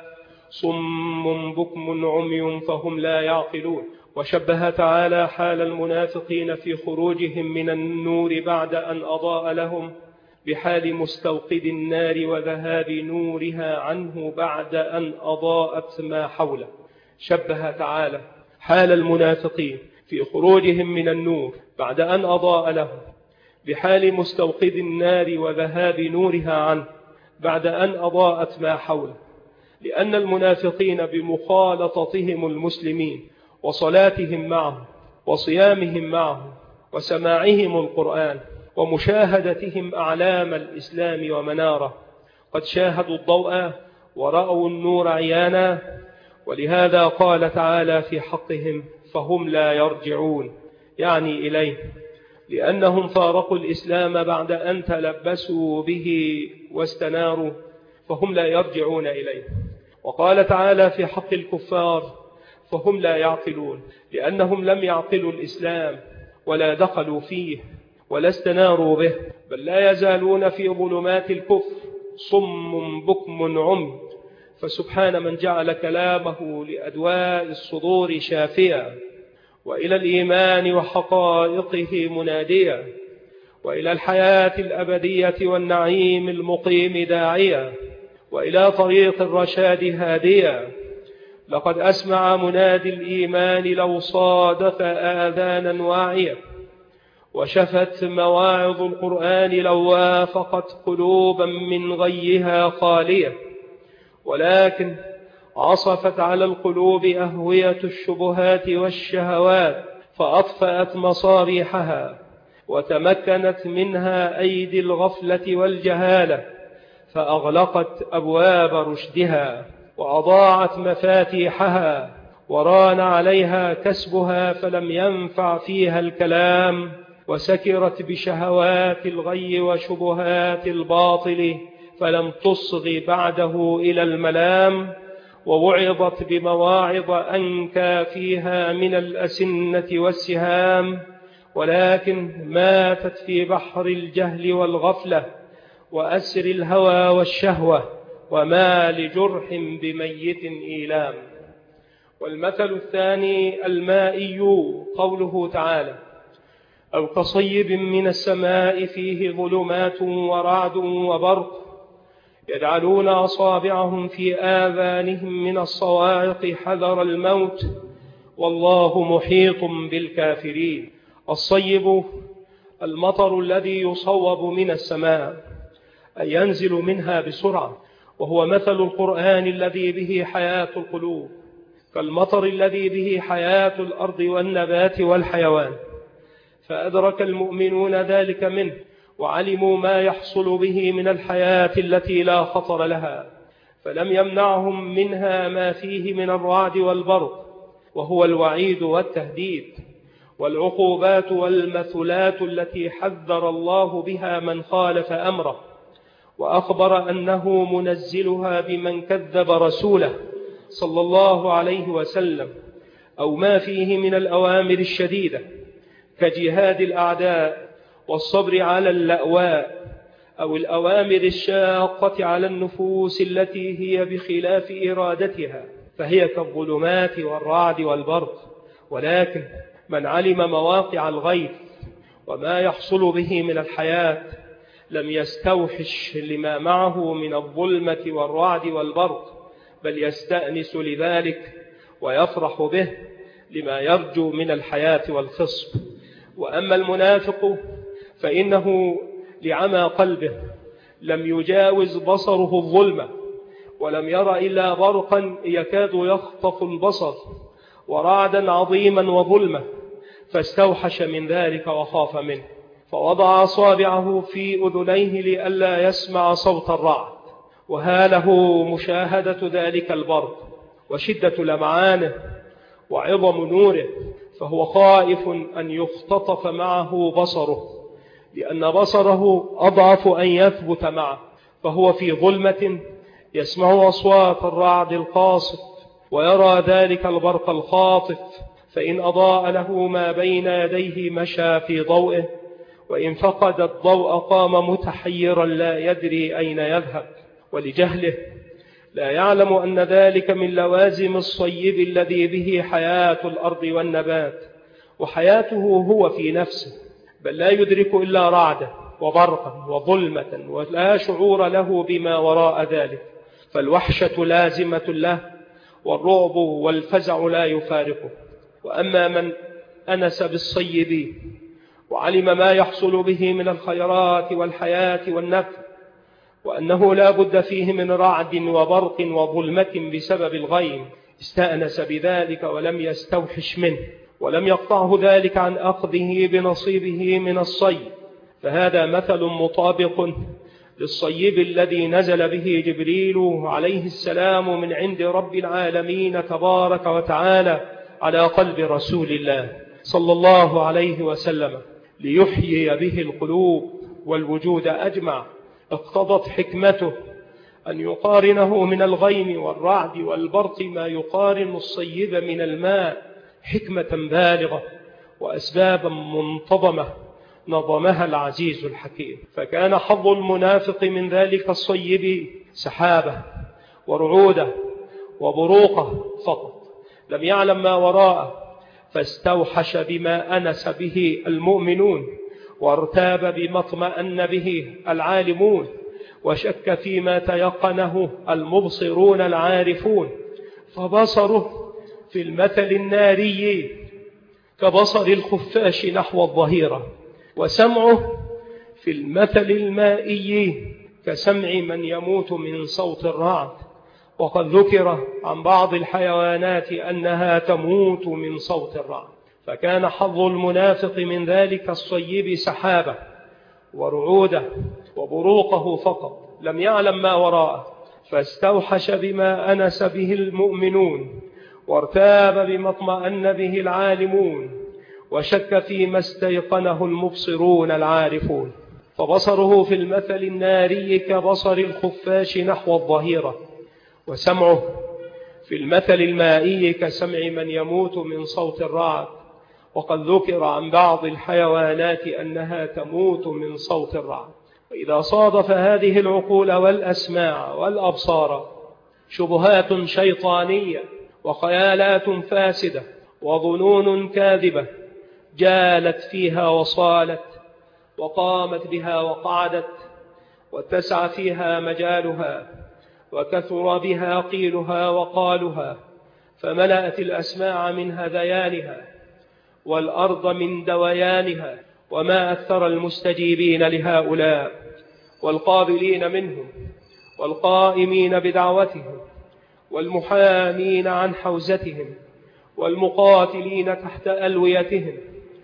S1: صم بكم عمي فهم لا يعقلون. وشبه تعالى حال المنافقين في خروجهم من النور بعد أن أضاء لهم بحال مستوقد النار وذهاب نورها عنه بعد أن أضاءت ما حوله. شبه تعالى حال المنافقين في خروجهم من النور بعد أن أضاء لهم بحال مستوقد النار وذهاب نورها عنه بعد أن أضاءت ما حوله، لأن المنافقين بمخالطتهم المسلمين وصلاتهم معهم وصيامهم معهم وسماعهم القرآن ومشاهدتهم أعلام الإسلام ومناره قد شاهدوا الضوء ورأوا النور عيانا، ولهذا قال تعالى في حقهم فهم لا يرجعون، يعني إليه، لأنهم فارقوا الإسلام بعد أن تلبسوا به واستناروا، فهم لا يرجعون إليه. وقال تعالى في حق الكفار فهم لا يعقلون، لأنهم لم يعقلوا الإسلام ولا دخلوا فيه ولا استناروا به، بل لا يزالون في ظلمات الكفر صم بكم عمي. فسبحان من جعل كلامه لأدواء الصدور شافيا، وإلى الإيمان وحقائقه مناديا، وإلى الحياة الأبدية والنعيم المقيم داعيا، وإلى طريق الرشاد هاديا. لقد أسمع منادي الإيمان لو صادف آذانا واعية، وشفت مواعظ القرآن لو وافقت قلوبا من غيها خالية، ولكن عصفت على القلوب أهوية الشبهات والشهوات فأطفأت مصابيحها، وتمكنت منها أيدي الغفلة والجهالة فأغلقت أبواب رشدها وأضاعت مفاتيحها، وران عليها كسبها فلم ينفع فيها الكلام، وسكرت بشهوات الغي وشبهات الباطل فلم تصغ بعده إلى الملام، ووعظت بمواعظ أنكى فيها من الأسنة والسهام، ولكن ماتت في بحر الجهل والغفلة وأسر الهوى والشهوة، وما لجرح بميت إيلام. والمثل الثاني المائي، قوله تعالى: أو كصيب من السماء فيه ظلمات ورعد وبرق يجعلون أصابعهم في آذانهم من الصواعق حذر الموت والله محيط بالكافرين. الصيب المطر الذي يصوب من السماء، أي ينزل منها بسرعة، وهو مثل القرآن الذي به حياة القلوب، كالمطر الذي به حياة الأرض والنبات والحيوان. فأدرك المؤمنون ذلك منه، وعلموا ما يحصل به من الحياة التي لا خطر لها، فلم يمنعهم منها ما فيه من الرعد والبرق، وهو الوعيد والتهديد، والعقوبات والمثلات التي حذر الله بها من خالف أمره، وأخبر أنه منزلها بمن كذب رسوله صلى الله عليه وسلم، أو ما فيه من الأوامر الشديدة كجهاد الأعداء والصبر على اللأواء، أو الأوامر الشاقة على النفوس التي هي بخلاف إرادتها، فهي كالظلمات والرعد والبرق. ولكن من علم مواقع الغيب وما يحصل به من الحياة لم يستوحش لما معه من الظلمة والرعد والبرق، بل يستأنس لذلك ويفرح به لما يرجو من الحياة والخصب. وأما المنافق فإنه لعمى قلبه لم يجاوز بصره الظلمة، ولم ير إلا برقا يكاد يخطف البصر ورعدا عظيما وظلمة، فاستوحش من ذلك وخاف منه، فوضع أصابعه في أذنيه لئلا يسمع صوت الرعد، وهاله مشاهدة ذلك البرق وشدة لمعانه وعظم نوره، فهو خائف أن يختطف معه بصره، لأن بصره أضعف أن يثبت معه، فهو في ظلمة يسمع أصوات الرعد القاصف ويرى ذلك البرق الخاطف، فإن أضاء له ما بين يديه مشى في ضوئه، وإن فقد الضوء قام متحيرا لا يدري أين يذهب، ولجهله لا يعلم أن ذلك من لوازم الصيب الذي به حياة الأرض والنبات، وحياته هو في نفسه، بل لا يدرك إلا رعده وبرقا وظلمة، ولا شعور له بما وراء ذلك، فالوحشة لازمة له، والرعب والفزع لا يفارقه. وأما من أنس بالصيب وعلم ما يحصل به من الخيرات والحياة والنفع، وأنه لا بد فيه من رعد وبرق وظلمة بسبب الغيم، استأنس بذلك ولم يستوحش منه، ولم يقطعه ذلك عن أخذه بنصيبه من الصيب، فهذا مثل مطابق للصيب الذي نزل به جبريل عليه السلام من عند رب العالمين تبارك وتعالى على قلب رسول الله صلى الله عليه وسلم، ليحيي به القلوب والوجود أجمع. اقتضت حكمته أن يقارنه من الغيم والرعد والبرق ما يقارن الصيب من الماء، حكمة بالغة وأسبابا منتظمة نظمها العزيز الحكيم. فكان حظ المنافق من ذلك الصيب سحابة ورعودة وبروقة فقط، لم يعلم ما وراءه، فاستوحش بما أنس به المؤمنون، وارتاب بما اطمأن به العالمون، وشك فيما تيقنه المبصرون العارفون، فبصره في المثل الناري كبصر الخفاش نحو الظهيرة، وسمعه في المثل المائي كسمع من يموت من صوت الرعد. وقد ذكر عن بعض الحيوانات أنها تموت من صوت الرعد. فكان حظ المنافق من ذلك الصيب سحابة ورعودة وبروقه فقط، لم يعلم ما وراءه، فاستوحش بما أنس به المؤمنون، وارتاب بما اطمأن به العالمون، وشك فيما استيقنه المبصرون العارفون. فبصره في المثل الناري كبصر الخفاش نحو الظهيرة، وسمعه في المثل المائي كسمع من يموت من صوت الرعد. وقد ذكر عن بعض الحيوانات أنها تموت من صوت الرعد. وإذا صادف هذه العقول والأسماع والأبصار شبهات شيطانية وخيالات فاسدة وظنون كاذبة جالت فيها وصالت، وقامت بها وقعدت، واتسع فيها مجالها، وكثر بها قيلها وقالها، فملأت الأسماع من هذيانها والأرض من دويانها. وما أكثر المستجيبين لهؤلاء والقابلين منهم والقائمين بدعوتهم والمحامين عن حوزتهم والمقاتلين تحت ألويتهم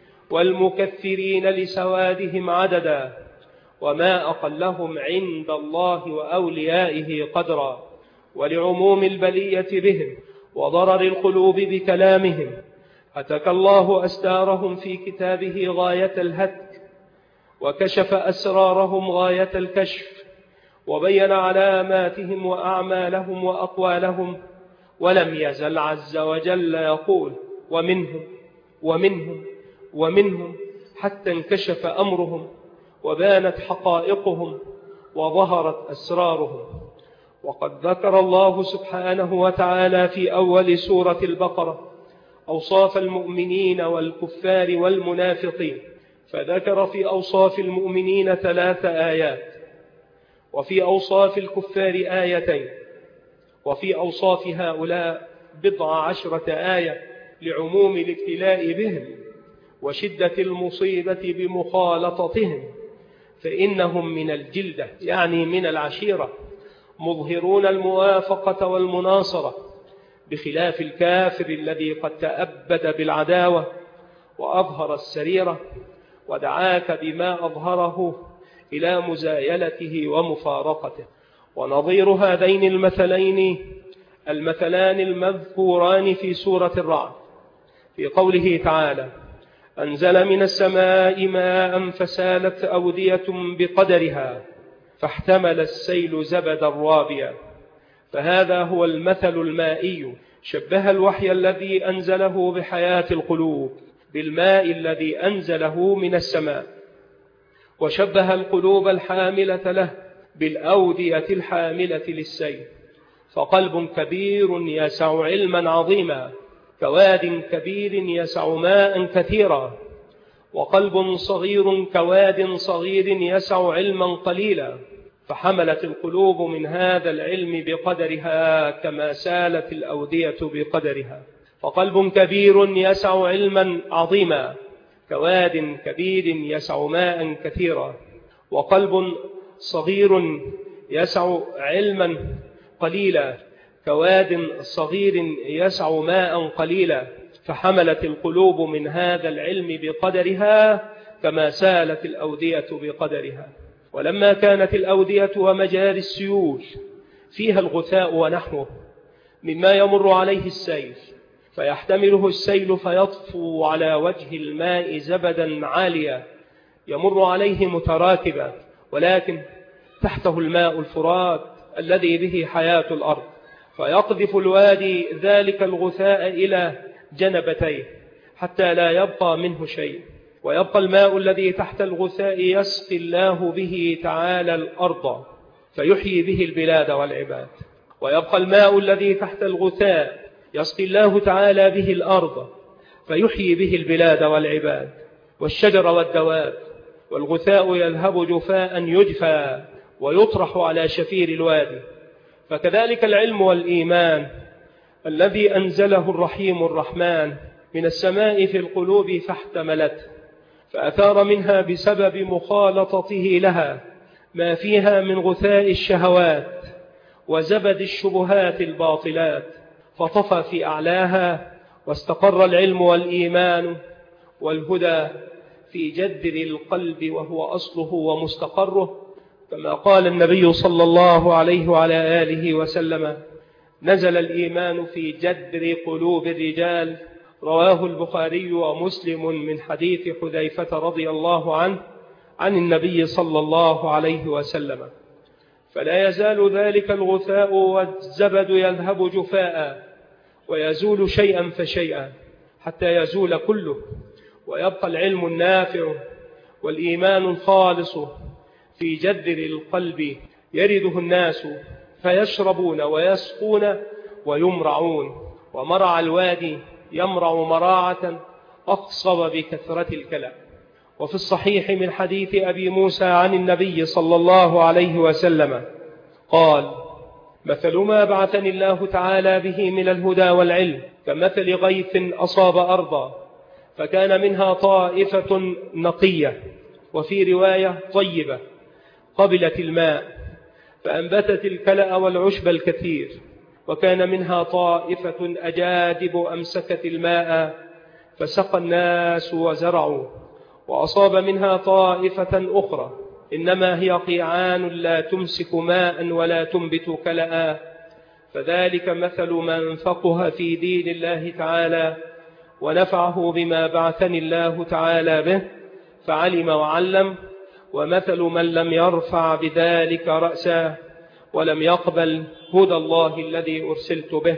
S1: والمكثرين لسوادهم عددا، وما أقلهم عند الله وأوليائه قدرا، ولعموم البلية بهم وضرر القلوب بكلامهم. هتك الله أستارهم في كتابه غاية الهتك، وكشف أسرارهم غاية الكشف، وبين علاماتهم وأعمالهم وأقوالهم، ولم يزل عز وجل يقول ومنهم ومنهم ومنهم، حتى انكشف أمرهم وبانت حقائقهم وظهرت أسرارهم. وقد ذكر الله سبحانه وتعالى في أول سورة البقرة أوصاف المؤمنين والكفار والمنافقين، فذكر في أوصاف المؤمنين 3 آيات، وفي أوصاف الكفار 2، وفي أوصاف هؤلاء 19 آية لعموم الابتلاء بهم وشدة المصيبة بمخالطتهم، فإنهم من الجلدة يعني من العشيرة، مظهرون الموافقة والمناصرة، بخلاف الكافر الذي قد تأبد بالعداوة وأظهر السريرة ودعاك بما أظهره إلى مزايلته ومفارقته. ونظير هذين المثلان المذكوران في سورة الرعد في قوله تعالى: أنزل من السماء ماء فسالت أودية بقدرها فاحتمل السيل زبدا رابيا. فهذا هو المثل المائي، شبه الوحي الذي أنزله بحياة القلوب بالماء الذي أنزله من السماء، وشبه القلوب الحاملة له بالأودية الحاملة للسيل. فقلب كبير يسع علما عظيما كواد كبير يسع ماء كثيرا، وقلب صغير كواد صغير يسع علما قليلا، فحملت القلوب من هذا العلم بقدرها كما سالت الأودية بقدرها. فقلب كبير يسع علما عظيما كواد كبير يسع ماء كثيرا، وقلب صغير يسع علما قليلا كواد صغير يسع ماء قليلا، فحملت القلوب من هذا العلم بقدرها كما سالت الأودية بقدرها. ولما كانت الأودية ومجاري السيول فيها الغثاء ونحوه مما يمر عليه السيل، فيحتمله السيل فيطفو على وجه الماء زبدا عاليا يمر عليه متراكبا، ولكن تحته الماء الفرات الذي به حياة الأرض، فيقذف الوادي ذلك الغثاء إلى جنبتيه حتى لا يبقى منه شيء، ويبقى الماء الذي تحت الغثاء يسقي الله به تعالى الأرض فيحيي به البلاد والعباد، ويبقى الماء الذي تحت الغثاء يسقي الله تعالى به الأرض فيحيي به البلاد والعباد والشجر والدواب، والغثاء يذهب جفاء يجفى ويطرح على شفير الوادي. فكذلك العلم والإيمان الذي أنزله الرحيم الرحمن من السماء في القلوب فاحتملته، فأثار منها بسبب مخالطته لها ما فيها من غثاء الشهوات وزبد الشبهات الباطلات، فطفى في أعلاها، واستقر العلم والإيمان والهدى في جذر القلب وهو أصله ومستقره، كما قال النبي صلى الله عليه وعلى آله وسلم: نزل الإيمان في جذر قلوب الرجال. رواه البخاري ومسلم من حديث حذيفة رضي الله عنه عن النبي صلى الله عليه وسلم. فلا يزال ذلك الغثاء والزبد يذهب جفاء، ويزول شيئا فشيئا حتى يزول كله، ويبقى العلم النافع والإيمان الخالص في جذر القلب يرده الناس فيشربون ويسقون ويمرعون. ومرع الوادي يمرع مراعة أقصب بكثرة الكلام. وفي الصحيح من حديث أبي موسى عن النبي صلى الله عليه وسلم قال: مثل ما بعثني الله تعالى به من الهدى والعلم كمثل غيث أصاب أرضا فكان منها طائفة نقية، وفي رواية طيبة، قبلت الماء فأنبتت الكلأ والعشب الكثير، وكان منها طائفة أجادب أمسكت الماء فسقى الناس وزرعوا، وأصاب منها طائفة أخرى إنما هي قيعان لا تمسك ماء ولا تنبت كلأ. فذلك مثل من فقه في دين الله تعالى ونفعه بما بعثني الله تعالى به فعلم وعلم، ومثل من لم يرفع بذلك رأسا ولم يقبل هدى الله الذي أرسلت به.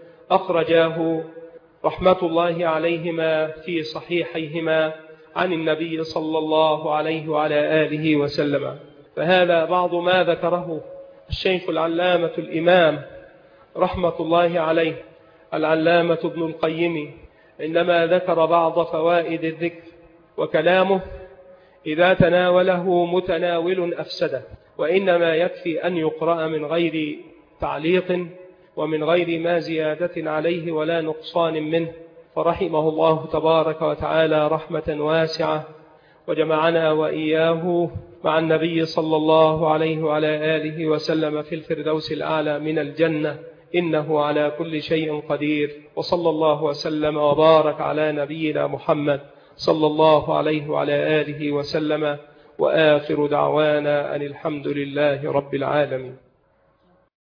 S1: أخرجاه رحمة الله عليهما في صحيحيهما عن النبي صلى الله عليه وعلى آله وسلم. فهذا بعض ما ذكره الشيخ العلامة الإمام رحمة الله عليه العلامة ابن القيم عندما ذكر بعض فوائد الذكر، وكلامه إذا تناوله متناول أفسده، وإنما يكفي أن يقرأ من غير تعليق ومن غير ما زيادة عليه ولا نقصان منه. فرحمه الله تبارك وتعالى رحمة واسعة، وجمعنا وإياه مع النبي صلى الله عليه وعلى آله وسلم في الفردوس الأعلى من الجنة، إنه على كل شيء قدير. وصلى الله وسلم وبارك على نبينا محمد صلى الله عليه وعلى آله وسلم، وآخر دعوانا أن الحمد لله رب العالمين.